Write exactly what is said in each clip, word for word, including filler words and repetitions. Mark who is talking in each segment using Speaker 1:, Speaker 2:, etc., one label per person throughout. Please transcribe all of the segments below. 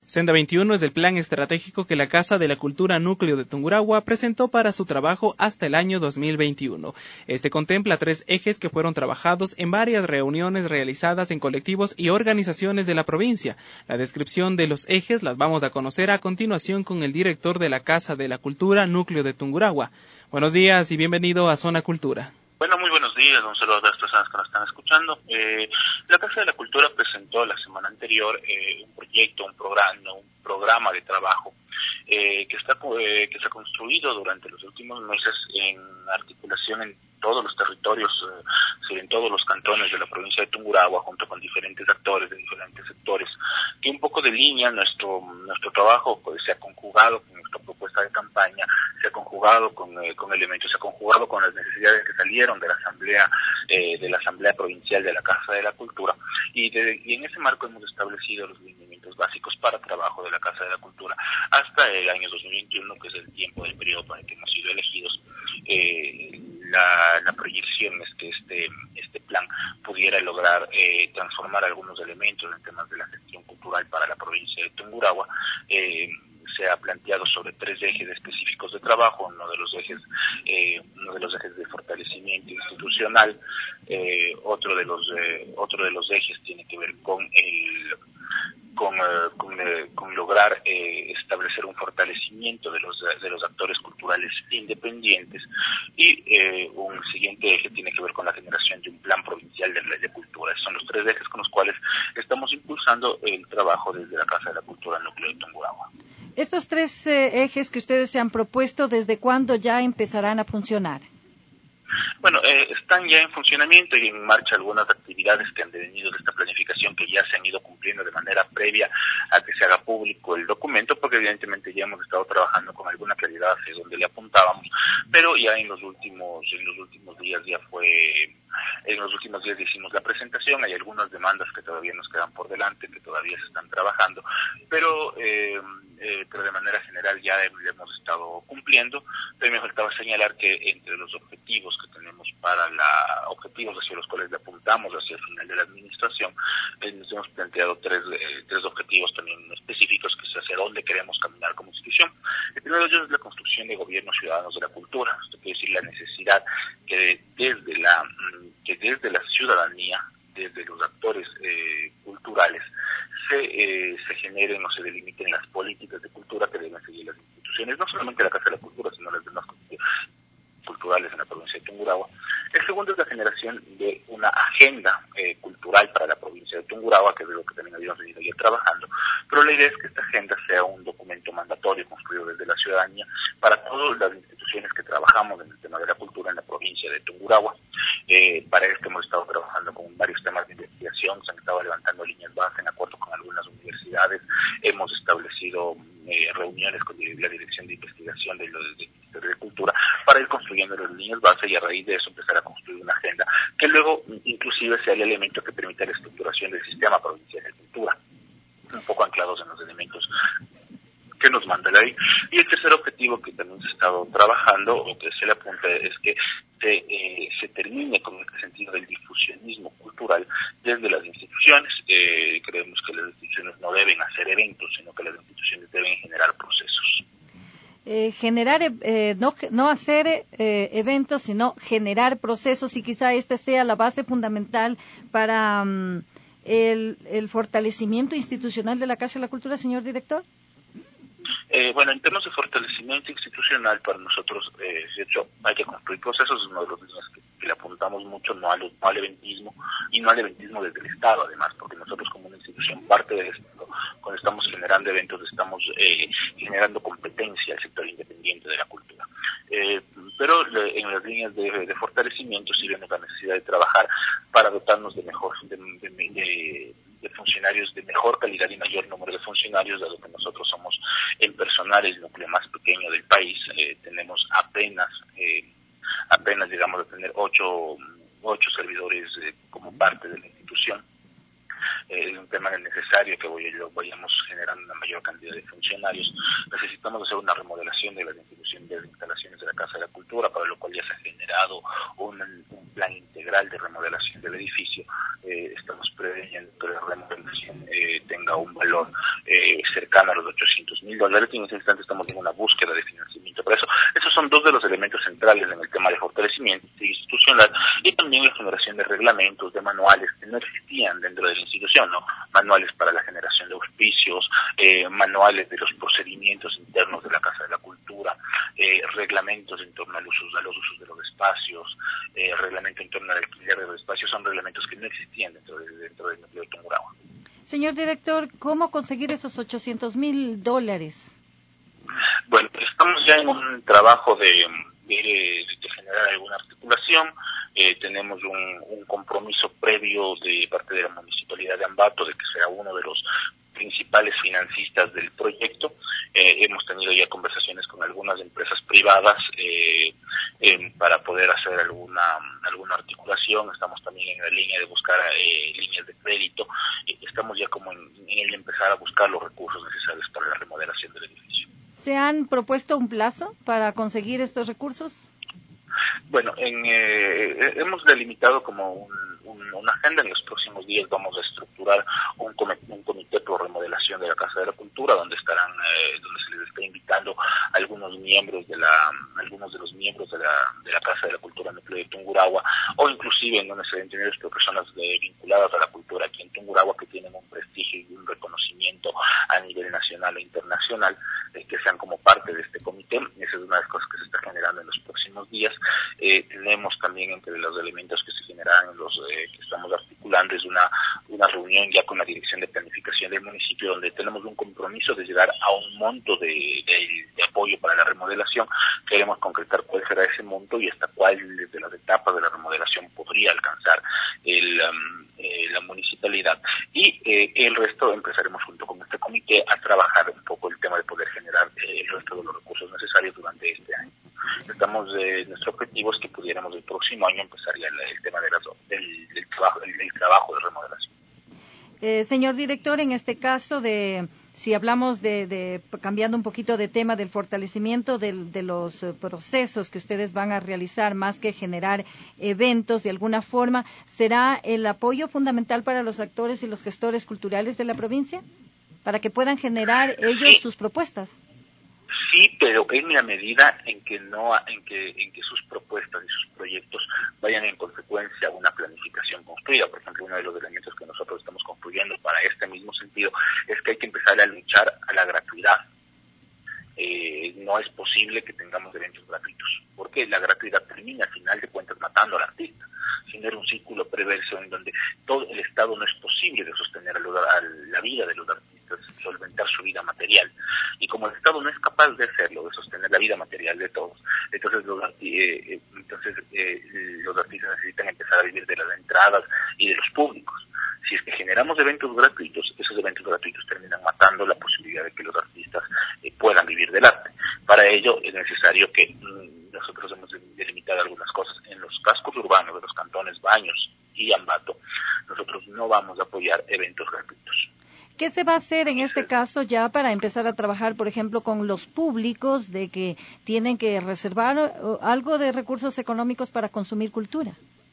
Speaker 1: Senda veintiuno es el plan estratégico que la Casa de la Cultura Núcleo de Tungurahua presentó para su trabajo hasta el año dos mil veintiuno. Este contempla tres ejes que fueron trabajados en varias reuniones realizadas en colectivos y organizaciones de la provincia. La descripción de los ejes las vamos a conocer a continuación con el director de la Casa de la Cultura Núcleo de Tungurahua. Buenos días y bienvenido a Zona Cultura.
Speaker 2: Bueno, muy buenos días, un saludo a las personas que nos están escuchando. Eh, la Casa de la Cultura presentó la semana anterior eh, un proyecto, un programa, un programa de trabajo eh, que está eh, que se ha construido durante los últimos meses en articulación en todos los territorios, eh, en todos los cantones de la provincia de Tungurahua, junto con diferentes actores de diferentes sectores, que un poco delinea nuestro nuestro trabajo, pues, se ha conjugado con nuestra propuesta de campaña, se ha conjugado con, eh, con elementos, se ha conjugado con las necesidades que salieron de la asamblea eh, de la asamblea provincial de la Casa de la Cultura, y, de, y en ese marco hemos establecido los lineamientos básicos para trabajo de la Casa de la Cultura hasta el año dos mil veintiuno, que es el tiempo del periodo para el que hemos sido elegidos. Eh, la, la proyección es que este este plan pudiera lograr eh, transformar algunos elementos en temas de la gestión cultural para la provincia de Tungurahua. Eh, se ha planteado sobre tres ejes específicos de trabajo, uno de los ejes eh, uno de los ejes de fortalecimiento institucional, eh, otro de los eh, otro de los ejes tiene que ver con el con eh, con, eh, con lograr eh, establecer un fortalecimiento de los de los actores culturales independientes, y eh, un siguiente eje tiene que ver con la generación de un plan provincial de, de cultura. Son los tres ejes con los cuales estamos impulsando el trabajo desde la Casa de la Cultura Núcleo de Tungurahua.
Speaker 3: Estos tres eh, ejes que ustedes se han propuesto, ¿desde cuándo ya empezarán a funcionar?
Speaker 2: Bueno, eh, están ya en funcionamiento y en marcha algunas actividades que han devenido de esta planificación, que ya se han ido cumpliendo de manera previa a que se haga público el documento, porque evidentemente ya hemos estado trabajando con alguna claridad hacia donde le apuntábamos, pero ya en los últimos en los últimos días ya fue en los últimos días hicimos la presentación. Hay algunas demandas que todavía nos quedan por delante, que todavía se están trabajando, pero eh, eh, pero de manera general ya hemos estado cumpliendo. También me faltaba señalar que entre los objetivos que tenemos para la objetivos hacia los cuales le apuntamos hacia el final de la administración, eh, nos hemos planteado tres eh, tres objetivos también específicos, que es hacia dónde queremos caminar como institución. El primero de ellos es la construcción de gobiernos ciudadanos de la cultura. Esto quiere decir la necesidad que desde la que desde la ciudadanía, desde los actores eh, culturales, se eh, se generen o se delimiten las políticas de cultura que deben seguir las instituciones, no solamente la Casa de la Cultura, sino las demás culturales en la provincia de Tungurahua. El segundo es la generación de una agenda eh, cultural para la provincia de Tungurahua, que es de lo que también habíamos venido ya trabajando, pero la idea es que esta agenda sea un documento mandatorio construido desde la ciudadanía para todas las instituciones que trabajamos en el tema de la cultura en la provincia de Tungurahua. Eh, para esto hemos estado trabajando con varios temas de investigación, se han estado levantando líneas base en acuerdo con algunas universidades, hemos establecido eh, reuniones con la Dirección de Investigación de los de Ministerio de Cultura para ir construyendo las líneas base, y a raíz de eso empezar a construir una agenda que luego inclusive sea el elemento que permita la estructuración del sistema provincial de cultura, un poco anclados en los elementos que nos manda la ley. Y el tercer objetivo que también se ha estado trabajando, o que se le apunta, es que se, eh, se termine con este sentido del difusionismo cultural desde las instituciones. Eh, creemos que las instituciones no deben hacer eventos, sino que las instituciones deben generar procesos.
Speaker 3: Eh, generar, eh, no, no hacer eh, eventos, sino generar procesos, y quizá esta sea la base fundamental para um, el, el fortalecimiento institucional de la Casa de la Cultura, señor director.
Speaker 2: Eh, bueno, en temas de fortalecimiento institucional, para nosotros, eh, de hecho, hay que construir procesos, es uno de los líneas que, que le apuntamos mucho, no al, no al eventismo, y no al eventismo desde el Estado, además, porque nosotros como una institución parte del Estado, cuando estamos generando eventos, estamos eh, generando competencia al sector independiente de la cultura. Eh, pero le, en las líneas de, de fortalecimiento sí vemos la necesidad de trabajar para dotarnos de mejor, de, de, de, de funcionarios de mejor calidad y mayor número de funcionarios, dado que nosotros somos en personal el núcleo más pequeño del país. Eh, tenemos apenas eh, apenas llegamos a tener ocho ocho servidores eh, como parte de la institución. Eh, es un tema necesario que voy, vayamos generando una mayor cantidad de funcionarios. Necesitamos hacer una remodelación de las instituciones, de las instalaciones de la Casa de la Cultura, para lo cual ya se ha generado un, un plan integral de remodelación del edificio. Eh, estamos preveyendo que la remodelación eh, tenga un valor eh, cercano cercano a los ochocientos mil dólares y en este instante estamos en una búsqueda de financiamiento para eso. Esos son dos de los elementos centrales en el tema de fortalecimiento institucional y también la generación de reglamentos, de manuales que no existían dentro de la institución, ¿no? Manuales para la generación de auspicios, eh, manuales de los procedimientos internos de la Casa de la Cultura, eh, reglamentos en torno al uso, a los usos de los espacios, eh, reglamento en torno al alquiler de los espacios, son reglamentos que no existían dentro, de, dentro del núcleo de Tungurahua.
Speaker 3: Señor director, ¿cómo conseguir esos ochocientos mil dólares?
Speaker 2: Bueno, estamos ya en un trabajo de, de, de generar alguna articulación. Eh, tenemos un, un compromiso previo de parte de la Municipalidad de Ambato de que será uno de los principales financistas del proyecto. Eh, hemos tenido ya conversaciones con algunas empresas privadas eh, eh, para poder hacer alguna alguna articulación. Estamos también en la línea de buscar eh, líneas de crédito. Eh, estamos ya como en, en el empezar a buscar los recursos necesarios para la remodelación del edificio.
Speaker 3: ¿Se han propuesto un plazo para conseguir estos recursos?
Speaker 2: Bueno, en, eh, hemos delimitado como un, un, una agenda. En los próximos días vamos a estructurar un comité, un comité por remodelación de la Casa de la Cultura, donde estarán, eh, donde se les está invitando a algunos miembros de la, algunos de los miembros de la, de la Casa de la Cultura núcleo de Tungurahua, o inclusive no necesariamente ellos, pero personas de, vinculadas a la cultura aquí en Tungurahua que tienen un prestigio y un reconocimiento a nivel nacional e internacional, eh, que sean como parte de este comité. Esa es una de las cosas que se está generando en los próximos días. Eh, tenemos también entre los elementos que se generan, en los eh, que estamos articulando, es una una reunión ya con la Dirección de Planificación del municipio, donde tenemos un compromiso de llegar a un monto de, de, de apoyo para la remodelación. Queremos concretar cuál será ese monto y hasta cuál de las etapas de la remodelación podría alcanzar el, um, eh, la municipalidad. Y eh, el resto empezaremos junto con este comité a trabajar un poco el tema de poder generar eh, el resto de los recursos necesarios durante este año. Estamos, eh, nuestro objetivo es que pudiéramos el próximo año empezar ya el, el tema de las, del, del, trabajo, el, del trabajo de remodelación.
Speaker 3: Eh, señor director, en este caso de, si hablamos de, de cambiando un poquito de tema del fortalecimiento del, de los procesos que ustedes van a realizar, más que generar eventos de alguna forma, ¿será el apoyo fundamental para los actores y los gestores culturales de la provincia? Para que puedan generar ellos
Speaker 2: sí.
Speaker 3: sus propuestas.
Speaker 2: Sí, pero en la medida en que no, en que, en que sus propuestas y sus proyectos vayan en consecuencia a una planificación construida. Por ejemplo, uno de los elementos que nosotros estamos construyendo para este mismo sentido es que hay que empezar a luchar a la gratuidad. Eh, no es posible que tengamos eventos gratuitos, porque la gratuidad termina al final de cuentas matando al artista. Genera un círculo perverso en donde todo el Estado no es posible de sostener a la vida de los artistas, solventar su vida material. Y como el Estado no es capaz de hacerlo, de sostener la vida material de todos, entonces los, eh, entonces, eh, los artistas necesitan empezar a vivir de las entradas y de los públicos. Si es que generamos eventos gratuitos, esos eventos gratuitos terminan matando la posibilidad de que los artistas eh, puedan vivir del arte. Para ello es necesario que mm, nosotros hemos delimitado algunas cosas. En los cascos urbanos de los cantones Baños y Ambato, nosotros no vamos a apoyar eventos gratuitos.
Speaker 3: ¿Qué se va a hacer en este caso ya para empezar a trabajar, por ejemplo, con los públicos de que tienen que reservar algo de recursos económicos para consumir cultura?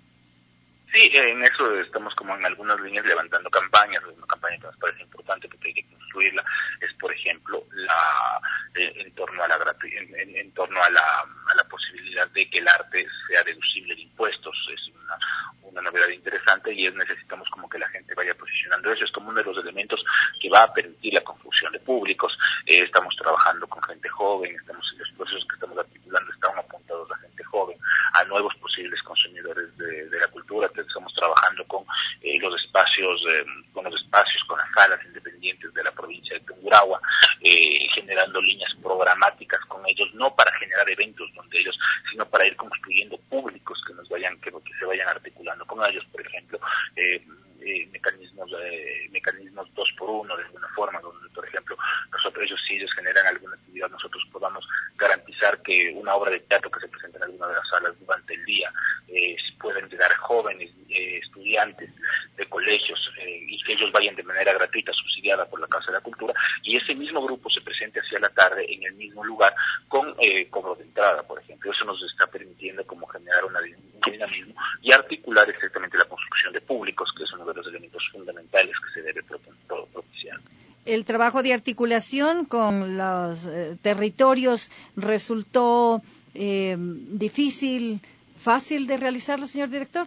Speaker 2: Sí, en eso estamos como en algunas líneas levantando campañas. Una campaña que nos parece importante porque hay que construirla es, por ejemplo, la eh, en torno a la gratu en, en, en torno a la, a la posibilidad de que el arte sea deducible de impuestos. Es una, una novedad interesante y es necesitamos como que la gente vaya posicionando eso. Es como uno de los elementos que va a permitir la construcción de públicos. Eh, estamos trabajando con gente joven, estamos en los procesos que estamos articulando están apuntados a gente joven, a nuevos posibles consumidores de, de la cultura. Estamos trabajando con eh, los espacios, eh, con los espacios, con las salas independientes de la provincia de Tungurahua, eh, generando líneas programáticas con ellos, no para generar eventos donde ellos, sino para ir construyendo públicos que nos vayan, que, que se vayan articulando con ellos, por ejemplo, eh, eh, mecanismos, eh, mecanismos dos por uno de alguna forma, donde, por ejemplo, nosotros ellos si ellos generan alguna actividad, nosotros podamos garantizar que una obra de teatro que se presenta en alguna de las salas durante el día eh, pueden llegar jóvenes, eh, estudiantes de colegios eh, y que ellos vayan de manera gratuita, subsidiada por la Casa de la Cultura, y ese mismo grupo se presente hacia la tarde en el mismo lugar con eh, cobro de entrada, por ejemplo. Eso nos está permitiendo como generar una, un dinamismo y articular exactamente la construcción de públicos, que es uno de los elementos fundamentales que se debe propiciar.
Speaker 3: El el trabajo de articulación con los eh, territorios resultó eh, difícil, fácil de realizarlo, señor director?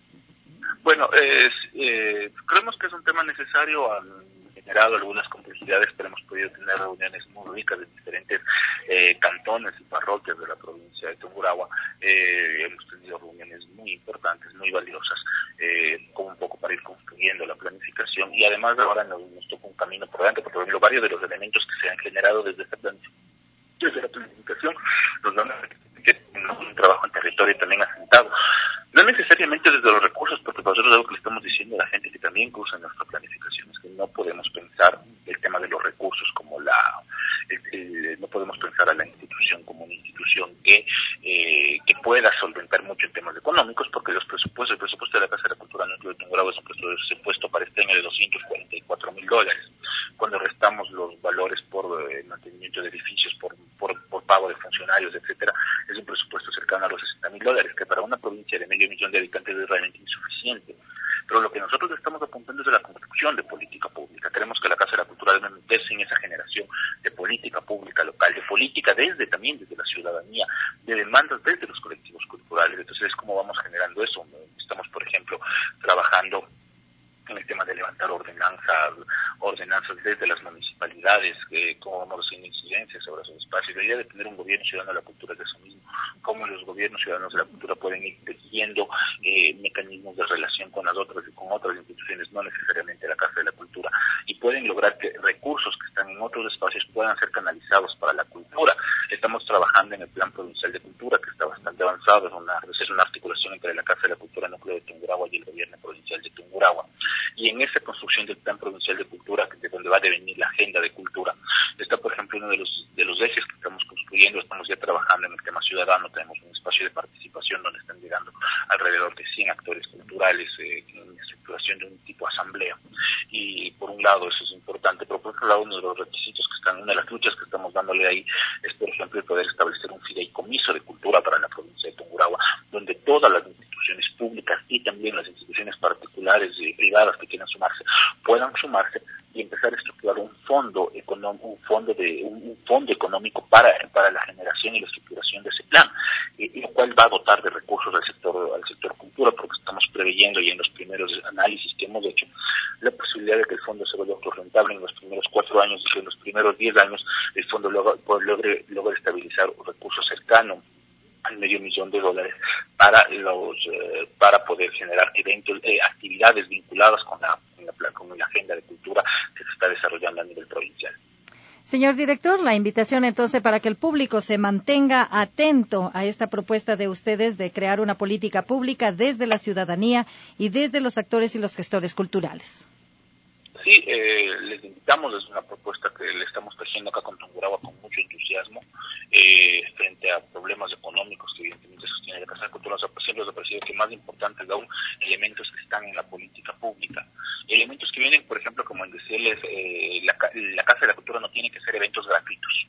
Speaker 2: Bueno, eh, eh, creemos que es un tema necesario. Han generado algunas complejidades, pero hemos podido tener reuniones muy ricas de diferentes eh, cantones y parroquias de la provincia de Tungurahua. Eh, hemos tenido reuniones muy importantes, muy valiosas, eh, como un poco para ir construyendo la planificación, y además ahora nos, nos toca un camino por delante, porque por ejemplo, varios de los elementos que se han generado desde esta planificación, desde la planificación nos van a que un trabajo en territorio también asentado. No necesariamente desde los recursos, porque nosotros algo que le estamos diciendo a la gente que también cruza nuestra planificación es que no podemos pensar el tema de los recursos como la, el, el, no podemos pensar a la institución como una institución que eh, que pueda solventar mucho en temas económicos, porque los presupuestos, el presupuesto de la Casa de la Cultura Núcleo de Tungurahua es un presupuesto para este año de doscientos cuarenta y cuatro mil dólares. Cuando restamos los valores por eh, mantenimiento de edificios, por, por, por pago de funcionarios, etcétera, es un presupuesto cercano a los sesenta mil dólares, que para una provincia de medio millón de habitantes es realmente insuficiente. Pero lo que nosotros estamos apuntando es a la construcción de política pública. Queremos que la Casa de la Cultura debe meterse en esa generación de política pública local, de política desde también desde la ciudadanía, de demandas desde los colectivos culturales. Entonces es como vamos generando eso. Estamos, por ejemplo, trabajando en el tema de levantar ordenanzas, ordenanzas desde las municipalidades, eh, cómo vamos haciendo incidencias sobre esos espacios. La idea de tener un gobierno ciudadano de la cultura es de eso mismo, cómo los gobiernos ciudadanos de la cultura pueden ir tejiendo eh, mecanismos de relación con las otras y con otras instituciones, no necesariamente la Casa de la Cultura, y pueden lograr que recursos que están en otros espacios puedan ser canalizados para la cultura. Estamos trabajando en el Plan Provincial de Cultura, que está bastante avanzado, es una, es una articulación entre la Casa de la Cultura Núcleo de Tungurahua y el Gobierno Provincial de Tungurahua. Y en esa construcción del Plan Provincial de Cultura, de donde va a devenir la agenda de cultura, está, por ejemplo, uno de los de los ejes que estamos construyendo. Estamos ya trabajando en el tema ciudadano, tenemos un espacio de participación donde están llegando alrededor de cien actores culturales eh, en estructuración de un tipo asamblea. Y por un lado eso es importante, pero por otro lado uno de los requisitos que están, una de las luchas que estamos dándole ahí es, por ejemplo, el poder establecer un fideicomiso de cultura para la provincia de Tungurahua, donde todas las instituciones públicas y también las instituciones particulares y privadas que quieran sumarse puedan sumarse y empezar a estructurar un fondo económico, un fondo de un, un fondo económico para para la generación y la estructuración de ese plan, eh, lo cual va a dotar de recursos al sector al sector cultura, porque estamos preveyendo y en los primeros análisis que hemos hecho la posibilidad de que el fondo se vuelva autorrentable en los primeros cuatro años y que en los primeros diez años el fondo logre logre, logre estabilizar un recurso cercano al medio millón de dólares para los eh, para poder generar eventos, eh, actividades vinculadas con la, con la con la agenda de cultura que se está desarrollando a nivel provincial.
Speaker 3: Señor director, la invitación entonces para que el público se mantenga atento a esta propuesta de ustedes de crear una política pública desde la ciudadanía y desde los actores y los gestores culturales.
Speaker 2: Sí, eh, les invitamos, es una propuesta que le estamos tejiendo acá con Tungurahua con mucho entusiasmo, eh, frente a problemas económicos que evidentemente sostiene la Casa de la Cultura. Siempre nos ha parecido que más importantes aún elementos que están en la política pública, elementos que vienen, por ejemplo, como en decirles, eh, la, la Casa de la Cultura no tiene que ser eventos gratuitos.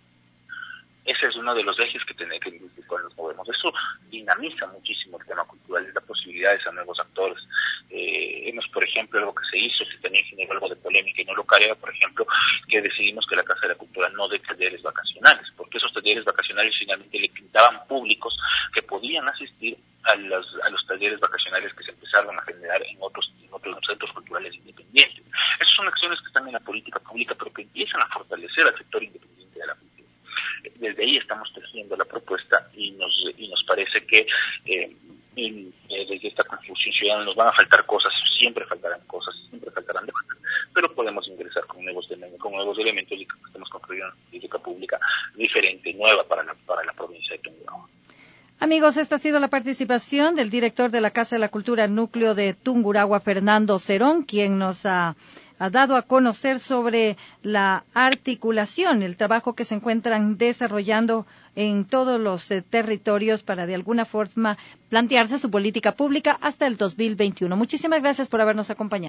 Speaker 2: Ese es uno de los ejes que tenemos que cuando nos movemos. Eso dinamiza muchísimo el tema cultural y da posibilidades a nuevos actores. Eh, hemos, por ejemplo, algo que se hizo, que también generó algo de polémica y no lo cae, por ejemplo, que decidimos que la Casa de la Cultura no dé talleres vacacionales, porque esos talleres vacacionales finalmente le pintaban públicos que podían asistir a los, a los talleres vacacionales que se empezaron a generar en otros, en otros centros culturales independientes. Esas son acciones que están en la política pública, pero que empiezan a fortalecer al sector independiente de la cultura. Desde ahí estamos tejiendo la propuesta y nos y nos parece que eh, en, eh, desde esta construcción ciudadana nos van a faltar cosas, siempre faltarán cosas, siempre faltarán demandas, pero podemos ingresar con nuevos con nuevos elementos y que estamos construyendo una política pública diferente, nueva para la, para la provincia de Tungurahua.
Speaker 3: Amigos, esta ha sido la participación del director de la Casa de la Cultura Núcleo de Tungurahua, Fernando Cerón, quien nos ha, ha dado a conocer sobre la articulación, el trabajo que se encuentran desarrollando en todos los eh, territorios para de alguna forma plantearse su política pública hasta el dos mil veintiuno. Muchísimas gracias por habernos acompañado.